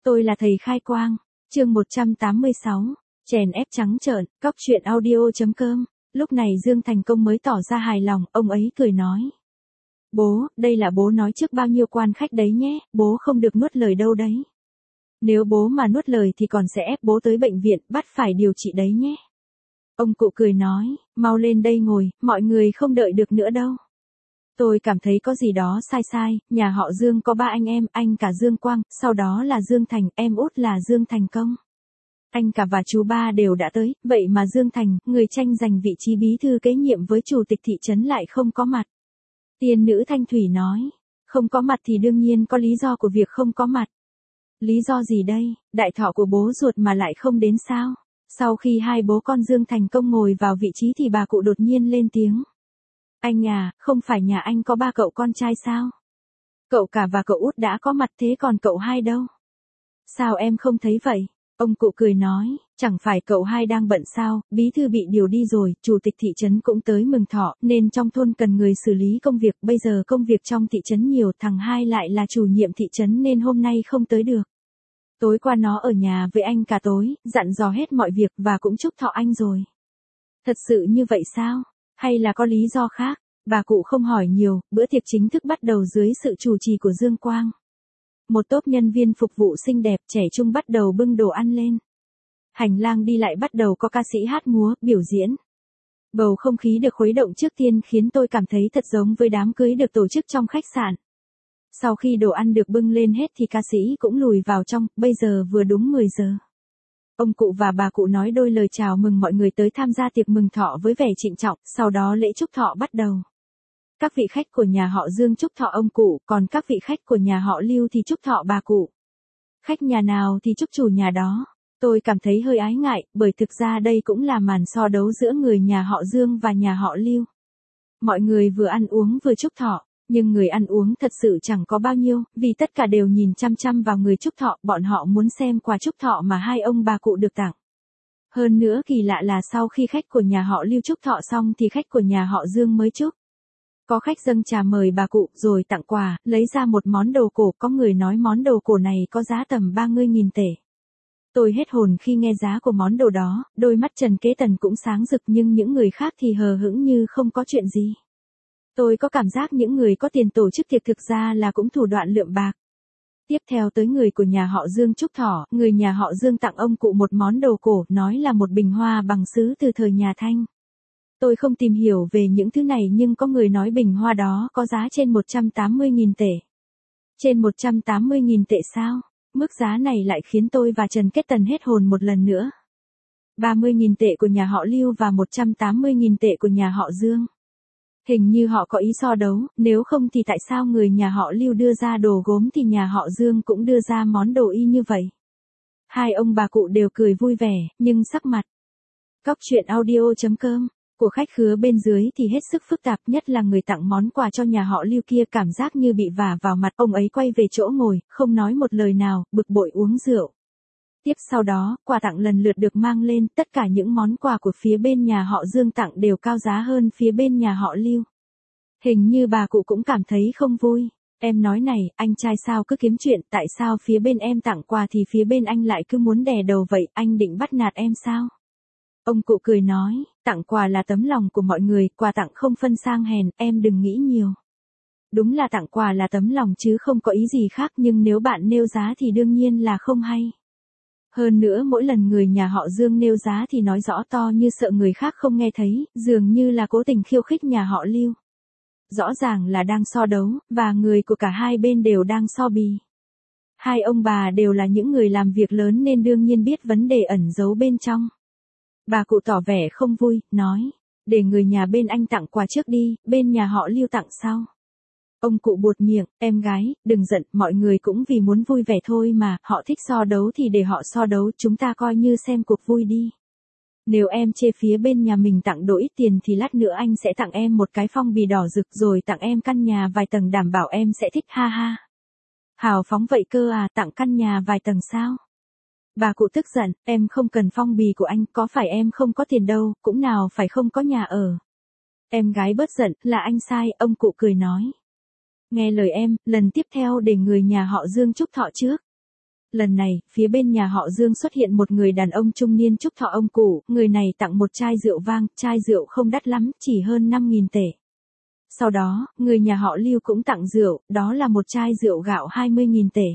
Tôi là thầy khai quang. Chương 186. Chèn ép trắng trợn. Cóc truyện audio.com. Lúc này Dương Thành Công mới tỏ ra hài lòng, ông ấy cười nói. Bố, đây là bố nói trước bao nhiêu quan khách đấy nhé, bố không được nuốt lời đâu đấy. Nếu bố mà nuốt lời thì còn sẽ ép bố tới bệnh viện, bắt phải điều trị đấy nhé. Ông cụ cười nói, mau lên đây ngồi, mọi người không đợi được nữa đâu. Tôi cảm thấy có gì đó sai sai, nhà họ Dương có 3 anh em, anh cả Dương Quang, sau đó là Dương Thành, em út là Dương Thành Công. Anh cả và chú ba đều đã tới, vậy mà Dương Thành, người tranh giành vị trí bí thư kế nhiệm với chủ tịch thị trấn lại không có mặt. Tiên nữ Thanh Thủy nói, không có mặt thì đương nhiên có lý do của việc không có mặt. Lý do gì đây, đại thọ của bố ruột mà lại không đến sao? Sau khi hai bố con Dương Thành Công ngồi vào vị trí thì bà cụ đột nhiên lên tiếng. Anh à, không phải nhà anh có 3 cậu con trai sao? Cậu cả và cậu út đã có mặt thế còn cậu hai đâu? Sao em không thấy vậy? Ông cụ cười nói, chẳng phải cậu hai đang bận sao, bí thư bị điều đi rồi, chủ tịch thị trấn cũng tới mừng thọ, nên trong thôn cần người xử lý công việc, bây giờ công việc trong thị trấn nhiều, thằng hai lại là chủ nhiệm thị trấn nên hôm nay không tới được. Tối qua nó ở nhà với anh cả tối, dặn dò hết mọi việc và cũng chúc thọ anh rồi. Thật sự như vậy sao? Hay là có lý do khác? Bà cụ không hỏi nhiều, bữa tiệc chính thức bắt đầu dưới sự chủ trì của Dương Quang. Một tốp nhân viên phục vụ xinh đẹp trẻ trung bắt đầu bưng đồ ăn lên. Hành lang đi lại bắt đầu có ca sĩ hát múa, biểu diễn. Bầu không khí được khuấy động trước tiên khiến tôi cảm thấy thật giống với đám cưới được tổ chức trong khách sạn. Sau khi đồ ăn được bưng lên hết thì ca sĩ cũng lùi vào trong, bây giờ vừa đúng 10 giờ. Ông cụ và bà cụ nói đôi lời chào mừng mọi người tới tham gia tiệc mừng thọ với vẻ trịnh trọng, sau đó lễ chúc thọ bắt đầu. Các vị khách của nhà họ Dương chúc thọ ông cụ, còn các vị khách của nhà họ Lưu thì chúc thọ bà cụ. Khách nhà nào thì chúc chủ nhà đó. Tôi cảm thấy hơi ái ngại, bởi thực ra đây cũng là màn so đấu giữa người nhà họ Dương và nhà họ Lưu. Mọi người vừa ăn uống vừa chúc thọ, nhưng người ăn uống thật sự chẳng có bao nhiêu, vì tất cả đều nhìn chăm chăm vào người chúc thọ, bọn họ muốn xem quà chúc thọ mà hai ông bà cụ được tặng. Hơn nữa kỳ lạ là sau khi khách của nhà họ Lưu chúc thọ xong thì khách của nhà họ Dương mới chúc. Có khách dâng trà mời bà cụ rồi tặng quà, lấy ra một món đồ cổ, có người nói món đồ cổ này có giá tầm 30.000 tệ. Tôi hết hồn khi nghe giá của món đồ đó, đôi mắt Trần Kế Tần cũng sáng rực nhưng những người khác thì hờ hững như không có chuyện gì. Tôi có cảm giác những người có tiền tổ chức tiệc thực ra là cũng thủ đoạn lượm bạc. Tiếp theo tới người của nhà họ Dương chúc thọ, người nhà họ Dương tặng ông cụ một món đồ cổ, nói là một bình hoa bằng sứ từ thời nhà Thanh. Tôi không tìm hiểu về những thứ này nhưng có người nói bình hoa đó có giá trên 180.000 tệ. Trên 180.000 tệ sao? Mức giá này lại khiến tôi và Trần Kết Tần hết hồn một lần nữa. 30.000 tệ của nhà họ Lưu và 180.000 tệ của nhà họ Dương. Hình như họ có ý so đấu, nếu không thì tại sao người nhà họ Lưu đưa ra đồ gốm thì nhà họ Dương cũng đưa ra món đồ y như vậy. Hai ông bà cụ đều cười vui vẻ, nhưng sắc mặt. Cóc truyện audio.com. Của khách khứa bên dưới thì hết sức phức tạp, nhất là người tặng món quà cho nhà họ Lưu kia cảm giác như bị vả vào mặt. Ông ấy quay về chỗ ngồi, không nói một lời nào, bực bội uống rượu. Tiếp sau đó, quà tặng lần lượt được mang lên, tất cả những món quà của phía bên nhà họ Dương tặng đều cao giá hơn phía bên nhà họ Lưu. Hình như bà cụ cũng cảm thấy không vui. Em nói này, anh trai sao cứ kiếm chuyện, tại sao phía bên em tặng quà thì phía bên anh lại cứ muốn đè đầu vậy, anh định bắt nạt em sao? Ông cụ cười nói, tặng quà là tấm lòng của mọi người, quà tặng không phân sang hèn, em đừng nghĩ nhiều. Đúng là tặng quà là tấm lòng chứ không có ý gì khác, nhưng nếu bạn nêu giá thì đương nhiên là không hay. Hơn nữa mỗi lần người nhà họ Dương nêu giá thì nói rõ to như sợ người khác không nghe thấy, dường như là cố tình khiêu khích nhà họ Lưu. Rõ ràng là đang so đấu, và người của cả hai bên đều đang so bì. Hai ông bà đều là những người làm việc lớn nên đương nhiên biết vấn đề ẩn giấu bên trong. Bà cụ tỏ vẻ không vui, nói, để người nhà bên anh tặng quà trước đi, bên nhà họ Lưu tặng sau. Ông cụ buột miệng, em gái, đừng giận, mọi người cũng vì muốn vui vẻ thôi mà, họ thích so đấu thì để họ so đấu, chúng ta coi như xem cuộc vui đi. Nếu em chê phía bên nhà mình tặng đồ ít tiền thì lát nữa anh sẽ tặng em một cái phong bì đỏ rực rồi tặng em căn nhà vài tầng đảm bảo em sẽ thích, ha ha. Hào phóng vậy cơ à, tặng căn nhà vài tầng sao? Bà cụ tức giận, em không cần phong bì của anh, có phải em không có tiền đâu, cũng nào phải không có nhà ở. Em gái bớt giận, là anh sai, ông cụ cười nói. Nghe lời em, lần tiếp theo để người nhà họ Dương chúc thọ trước. Lần này, phía bên nhà họ Dương xuất hiện một người đàn ông trung niên chúc thọ ông cụ, người này tặng một chai rượu vang, chai rượu không đắt lắm, chỉ hơn 5.000 tệ. Sau đó, người nhà họ Lưu cũng tặng rượu, đó là một chai rượu gạo 20.000 tệ.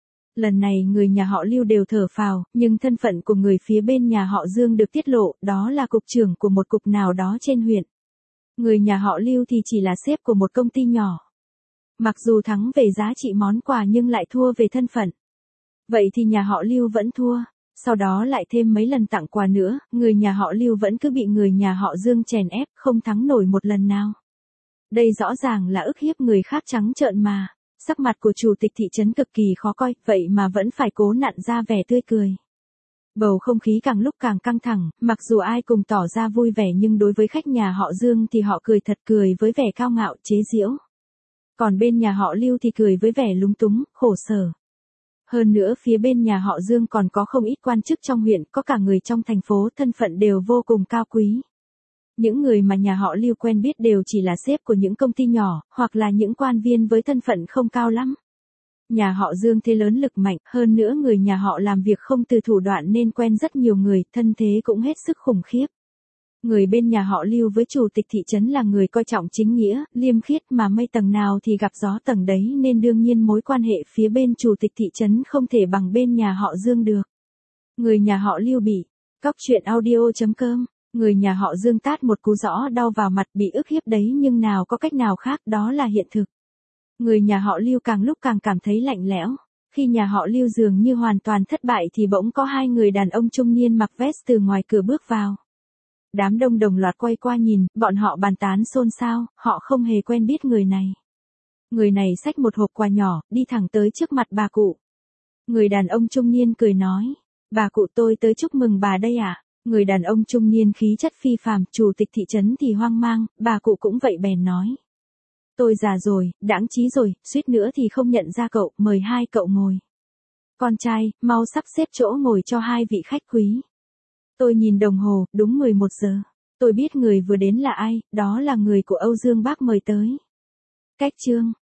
Lần này người nhà họ Lưu đều thở phào, nhưng thân phận của người phía bên nhà họ Dương được tiết lộ, đó là cục trưởng của một cục nào đó trên huyện. Người nhà họ Lưu thì chỉ là sếp của một công ty nhỏ. Mặc dù thắng về giá trị món quà nhưng lại thua về thân phận. Vậy thì nhà họ Lưu vẫn thua. Sau đó lại thêm mấy lần tặng quà nữa, người nhà họ Lưu vẫn cứ bị người nhà họ Dương chèn ép, không thắng nổi một lần nào. Đây rõ ràng là ức hiếp người khác trắng trợn mà. Sắc mặt của chủ tịch thị trấn cực kỳ khó coi, vậy mà vẫn phải cố nặn ra vẻ tươi cười. Bầu không khí càng lúc càng căng thẳng, mặc dù ai cùng tỏ ra vui vẻ nhưng đối với khách nhà họ Dương thì họ cười thật, cười với vẻ cao ngạo, chế giễu. Còn bên nhà họ Lưu thì cười với vẻ lúng túng, khổ sở. Hơn nữa phía bên nhà họ Dương còn có không ít quan chức trong huyện, có cả người trong thành phố, thân phận đều vô cùng cao quý. Những người mà nhà họ Lưu quen biết đều chỉ là sếp của những công ty nhỏ, hoặc là những quan viên với thân phận không cao lắm. Nhà họ Dương thế lớn lực mạnh, hơn nữa người nhà họ làm việc không từ thủ đoạn nên quen rất nhiều người, thân thế cũng hết sức khủng khiếp. Người bên nhà họ Lưu với chủ tịch thị trấn là người coi trọng chính nghĩa, liêm khiết mà mây tầng nào thì gặp gió tầng đấy nên đương nhiên mối quan hệ phía bên chủ tịch thị trấn không thể bằng bên nhà họ Dương được. Người nhà họ Lưu bị cóc truyện audio.com. Người nhà họ Dương tát một cú rõ đau vào mặt, bị ức hiếp đấy nhưng nào có cách nào khác, đó là hiện thực. Người nhà họ Lưu càng lúc càng cảm thấy lạnh lẽo. Khi nhà họ Lưu dường như hoàn toàn thất bại thì bỗng có hai người đàn ông trung niên mặc vest từ ngoài cửa bước vào. Đám đông đồng loạt quay qua nhìn, bọn họ bàn tán xôn xao, họ không hề quen biết người này. Người này xách một hộp quà nhỏ, đi thẳng tới trước mặt bà cụ. Người đàn ông trung niên cười nói, bà cụ tôi tới chúc mừng bà đây ạ. Người đàn ông trung niên khí chất phi phàm, chủ tịch thị trấn thì hoang mang, bà cụ cũng vậy bèn nói. Tôi già rồi, đãng trí rồi, suýt nữa thì không nhận ra cậu, mời hai cậu ngồi. Con trai, mau sắp xếp chỗ ngồi cho hai vị khách quý. Tôi nhìn đồng hồ, đúng 11 giờ. Tôi biết người vừa đến là ai, đó là người của Âu Dương Bác mời tới. Cách chương